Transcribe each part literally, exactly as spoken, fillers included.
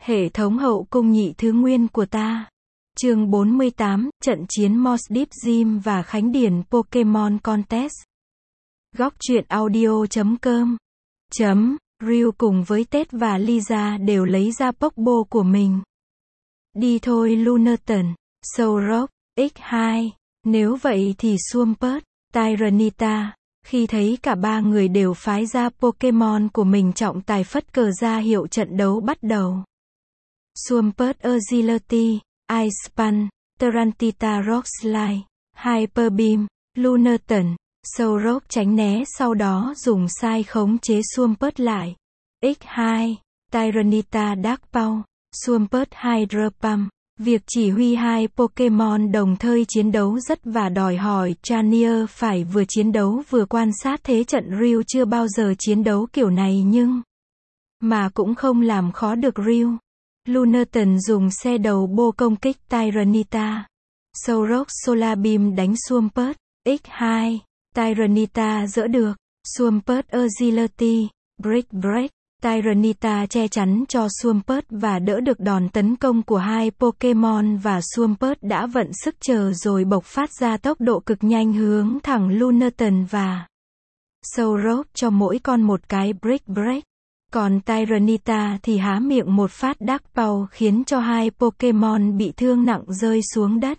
Hệ thống hậu cung nhị thứ nguyên của ta. Chương bốn mươi tám, trận chiến Mos Deep Gym và Khánh Điền Pokemon Contest. Góc truyện audio chấm com. Chấm, Ryu cùng với Ted và Lisa đều lấy ra Pokeball của mình. Đi thôi Lunathan, Solrock, ích hai. Nếu vậy thì Swampert, Tyranitar. Khi thấy cả ba người đều phái ra Pokemon của mình, trọng tài phất cờ ra hiệu trận đấu bắt đầu. Swampert Agility, Ice Punch, Tyranitar Rock Slide, Hyper Beam, Lunathan, Solrock tránh né, sau đó dùng sai khống chế Swampert lại. ích hai, Tyranitar Dark Pulse, Swampert Hydro Pump. Việc chỉ huy hai Pokemon đồng thời chiến đấu rất và đòi hỏi Chanier phải vừa chiến đấu vừa quan sát thế trận. Ryu chưa bao giờ chiến đấu kiểu này nhưng mà cũng không làm khó được Ryu. Lunathan dùng xe đầu bô công kích Tyranitar. Solrock Solar Beam đánh Swampert. ích hai, Tyranitar đỡ được. Swampert Agility, Brick Break. Tyranitar che chắn cho Swampert và đỡ được đòn tấn công của hai Pokemon, và Swampert đã vận sức chờ rồi bộc phát ra tốc độ cực nhanh hướng thẳng Lunathan và Solrock cho mỗi con một cái Brick Break. Còn Tyranitar thì há miệng một phát Dark Pulse khiến cho hai Pokemon bị thương nặng rơi xuống đất.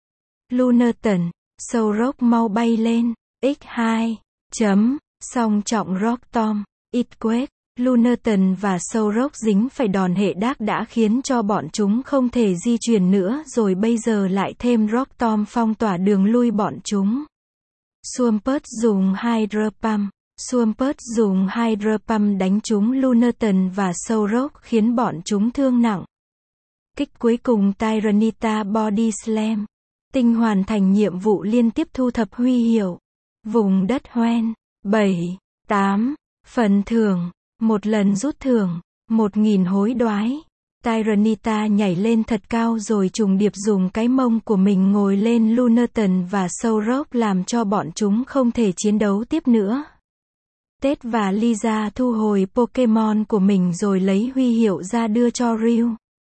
Lunathan, Solrock mau bay lên. ích hai. Chấm. Song trọng Rock Tomb, Earthquake. Lunathan và Solrock dính phải đòn hệ Dark đã khiến cho bọn chúng không thể di chuyển nữa, rồi bây giờ lại thêm Rock Tomb phong tỏa đường lui bọn chúng. Swampert dùng Hydro Pump. Swampert dùng Hydro Pump đánh trúng Lunathan và Solrock khiến bọn chúng thương nặng. Kích cuối cùng Tyranitar Body Slam. Tinh hoàn thành nhiệm vụ liên tiếp thu thập huy hiệu. Vùng đất hoen. bảy, tám. Phần thưởng. Một lần rút thưởng. Một nghìn hối đoái. Tyranitar nhảy lên thật cao rồi trùng điệp dùng cái mông của mình ngồi lên Lunathan và Solrock, làm cho bọn chúng không thể chiến đấu tiếp nữa. Ted và Lisa thu hồi Pokemon của mình rồi lấy huy hiệu ra đưa cho Ryu.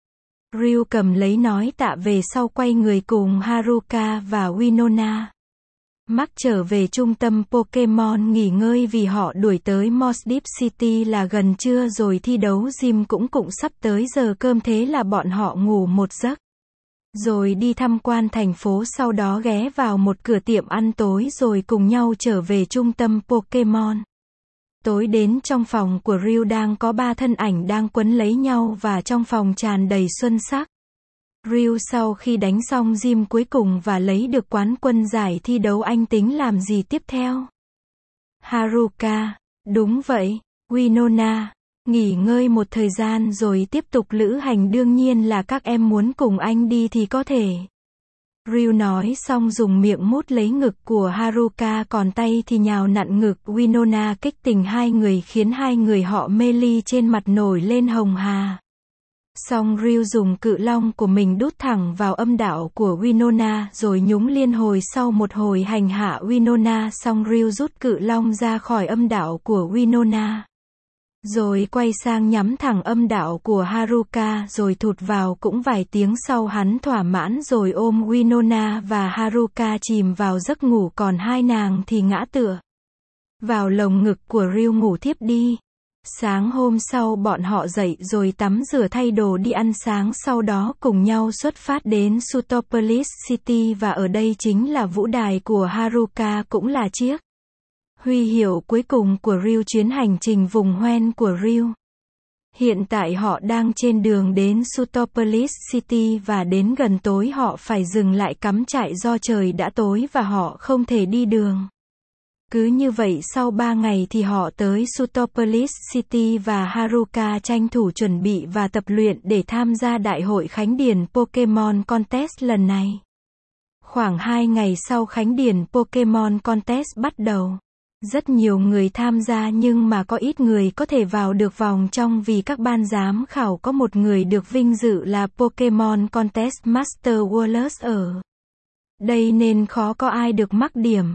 Ryu cầm lấy nói tạ về sau quay người cùng Haruka và Winona Mark trở về trung tâm Pokemon nghỉ ngơi vì họ đuổi tới Mos Deep City là gần trưa rồi, thi đấu gym cũng cũng sắp tới giờ cơm, thế là bọn họ ngủ một giấc. Rồi đi tham quan thành phố, sau đó ghé vào một cửa tiệm ăn tối rồi cùng nhau trở về trung tâm Pokemon. Tối đến trong phòng của Ryu đang có ba thân ảnh đang quấn lấy nhau và trong phòng tràn đầy xuân sắc. Ryu sau khi đánh xong gym cuối cùng và lấy được quán quân giải thi đấu, anh tính làm gì tiếp theo? Haruka, đúng vậy. Winona, nghỉ ngơi một thời gian rồi tiếp tục lữ hành, đương nhiên là các em muốn cùng anh đi thì có thể. Ryu nói xong dùng miệng mút lấy ngực của Haruka, còn tay thì nhào nặn ngực Winona, kích tình hai người khiến hai người họ mê ly trên mặt nổi lên hồng hà. Xong Ryu dùng cự long của mình đút thẳng vào âm đạo của Winona rồi nhúng liên hồi. Sau một hồi hành hạ Winona xong, Ryu rút cự long ra khỏi âm đạo của Winona. Rồi quay sang nhắm thẳng âm đạo của Haruka rồi thụt vào. Cũng vài tiếng sau hắn thỏa mãn rồi ôm Winona và Haruka chìm vào giấc ngủ, còn hai nàng thì ngã tựa vào lồng ngực của Ryu ngủ thiếp đi. Sáng hôm sau bọn họ dậy rồi tắm rửa thay đồ đi ăn sáng, sau đó cùng nhau xuất phát đến Sutopolis City, và ở đây chính là vũ đài của Haruka, cũng là chiếc huy hiệu cuối cùng của Ryu chuyến hành trình vùng hoen của Ryu. Hiện tại họ đang trên đường đến Sutopolis City và đến gần tối họ phải dừng lại cắm trại do trời đã tối và họ không thể đi đường. Cứ như vậy sau ba ngày thì họ tới Sutopolis City và Haruka tranh thủ chuẩn bị và tập luyện để tham gia đại hội Khánh Điền Pokemon Contest lần này. Khoảng hai ngày sau Khánh Điền Pokemon Contest bắt đầu. Rất nhiều người tham gia nhưng mà có ít người có thể vào được vòng trong vì các ban giám khảo có một người được vinh dự là Pokemon Contest Master Wallace ở đây nên khó có ai được mắc điểm.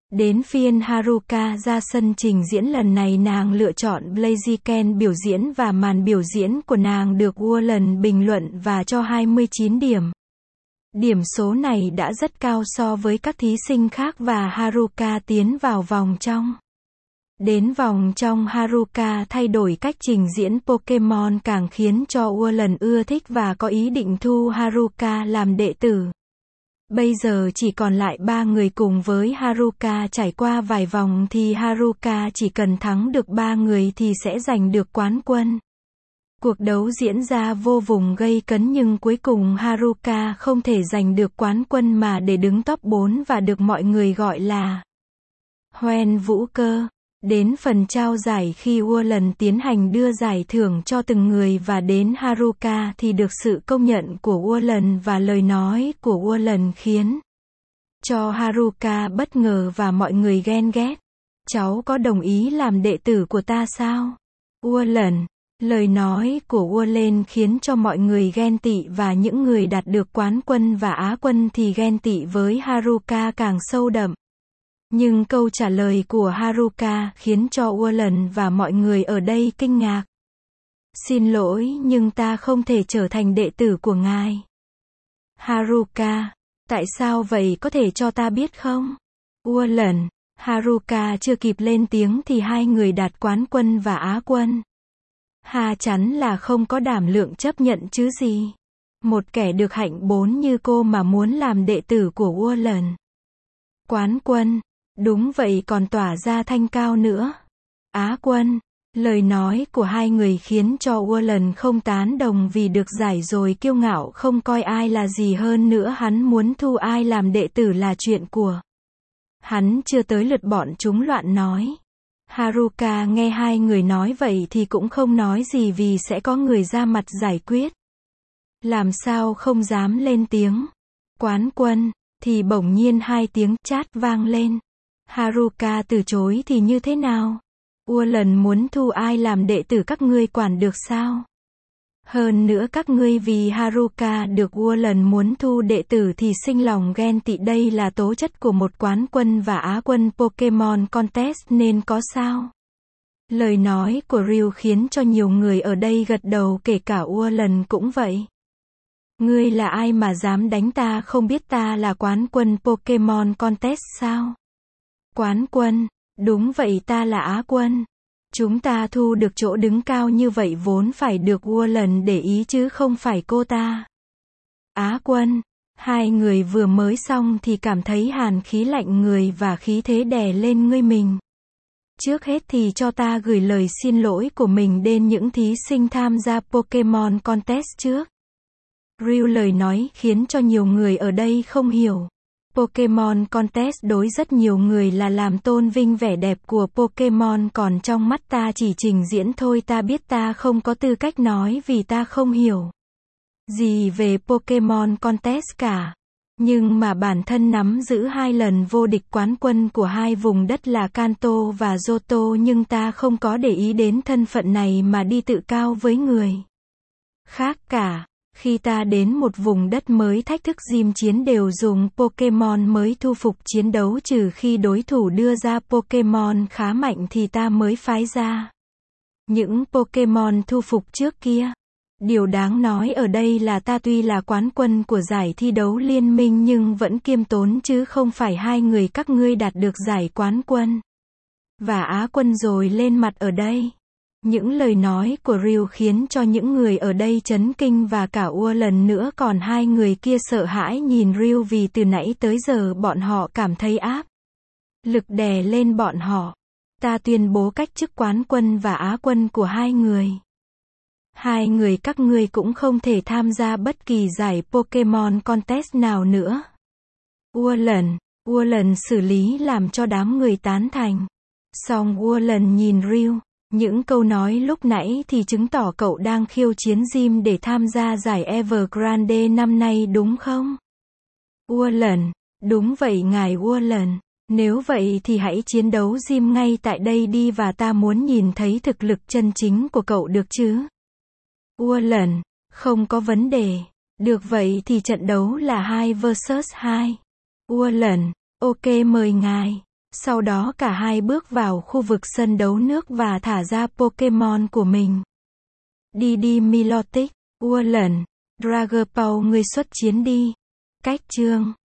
Đến phiên Haruka ra sân trình diễn lần này nàng lựa chọn Blaziken biểu diễn và màn biểu diễn của nàng được Warren bình luận và cho hai mươi chín điểm. Điểm số này đã rất cao so với các thí sinh khác và Haruka tiến vào vòng trong. Đến vòng trong Haruka thay đổi cách trình diễn Pokemon càng khiến cho Warren ưa thích và có ý định thu Haruka làm đệ tử. Bây giờ chỉ còn lại ba người cùng với Haruka, trải qua vài vòng thì Haruka chỉ cần thắng được ba người thì sẽ giành được quán quân. Cuộc đấu diễn ra vô cùng gây cấn nhưng cuối cùng Haruka không thể giành được quán quân mà để đứng top bốn và được mọi người gọi là Hoen Vũ Cơ. Đến phần trao giải khi Warren tiến hành đưa giải thưởng cho từng người và đến Haruka thì được sự công nhận của Warren và lời nói của Warren khiến cho Haruka bất ngờ và mọi người ghen ghét. Cháu có đồng ý làm đệ tử của ta sao? Warren. Lời nói của Warren khiến cho mọi người ghen tị và những người đạt được quán quân và á quân thì ghen tị với Haruka càng sâu đậm. Nhưng câu trả lời của Haruka khiến cho Warren và mọi người ở đây kinh ngạc. Xin lỗi nhưng ta không thể trở thành đệ tử của ngài. Haruka, tại sao vậy có thể cho ta biết không? Warren, Haruka chưa kịp lên tiếng thì hai người đạt quán quân và á quân. Hà chắn là không có đảm lượng chấp nhận chứ gì. Một kẻ được hạnh bốn như cô mà muốn làm đệ tử của Warren. Quán quân. Đúng vậy còn tỏa ra thanh cao nữa. Á quân. Lời nói của hai người khiến cho Warren không tán đồng vì được giải rồi kiêu ngạo không coi ai là gì hơn nữa hắn muốn thu ai làm đệ tử là chuyện của hắn chưa tới lượt bọn chúng loạn nói. Haruka nghe hai người nói vậy thì cũng không nói gì vì sẽ có người ra mặt giải quyết. Làm sao không dám lên tiếng. Quán quân. Thì bỗng nhiên hai tiếng chát vang lên. Haruka từ chối thì như thế nào? Warren muốn thu ai làm đệ tử các ngươi quản được sao? Hơn nữa các ngươi vì Haruka được Warren muốn thu đệ tử thì sinh lòng ghen tị, đây là tố chất của một quán quân và á quân Pokemon Contest nên có sao? Lời nói của Ryu khiến cho nhiều người ở đây gật đầu kể cả Warren cũng vậy. Ngươi là ai mà dám đánh ta, không biết ta là quán quân Pokemon Contest sao? Quán quân, đúng vậy ta là á quân. Chúng ta thu được chỗ đứng cao như vậy vốn phải được Warren để ý chứ không phải cô ta. Á quân, hai người vừa mới xong thì cảm thấy hàn khí lạnh người và khí thế đè lên người mình. Trước hết thì cho ta gửi lời xin lỗi của mình đến những thí sinh tham gia Pokemon Contest trước. Ryu lời nói khiến cho nhiều người ở đây không hiểu. Pokemon Contest đối rất nhiều người là làm tôn vinh vẻ đẹp của Pokemon, còn trong mắt ta chỉ trình diễn thôi, ta biết ta không có tư cách nói vì ta không hiểu gì về Pokemon Contest cả. Nhưng mà bản thân nắm giữ hai lần vô địch quán quân của hai vùng đất là Kanto và Johto, nhưng ta không có để ý đến thân phận này mà đi tự cao với người khác cả. Khi ta đến một vùng đất mới thách thức gym chiến đều dùng Pokemon mới thu phục chiến đấu, trừ khi đối thủ đưa ra Pokemon khá mạnh thì ta mới phái ra những Pokemon thu phục trước kia. Điều đáng nói ở đây là ta tuy là quán quân của giải thi đấu liên minh nhưng vẫn kiêm tốn chứ không phải hai người các ngươi đạt được giải quán quân và á quân rồi lên mặt ở đây. Những lời nói của Ryu khiến cho những người ở đây chấn kinh và cả Ua lần nữa, còn hai người kia sợ hãi nhìn Ryu vì từ nãy tới giờ bọn họ cảm thấy áp lực đè lên bọn họ. Ta tuyên bố cách chức quán quân và á quân của hai người. Hai người các ngươi cũng không thể tham gia bất kỳ giải Pokemon Contest nào nữa. Ua lần, Ua lần xử lý làm cho đám người tán thành. Xong Ua lần nhìn Ryu. Những câu nói lúc nãy thì chứng tỏ cậu đang khiêu chiến gym để tham gia giải Evergrande năm nay đúng không? Warren, đúng vậy ngài Warren. Nếu vậy thì hãy chiến đấu gym ngay tại đây đi và ta muốn nhìn thấy thực lực chân chính của cậu được chứ? Warren, không có vấn đề. Được vậy thì trận đấu là hai versus hai. Warren, ok mời ngài. Sau đó cả hai bước vào khu vực sân đấu nước và thả ra Pokemon của mình. Đi đi Milotic, Urlan, Dragapult ngươi xuất chiến đi. Cách chương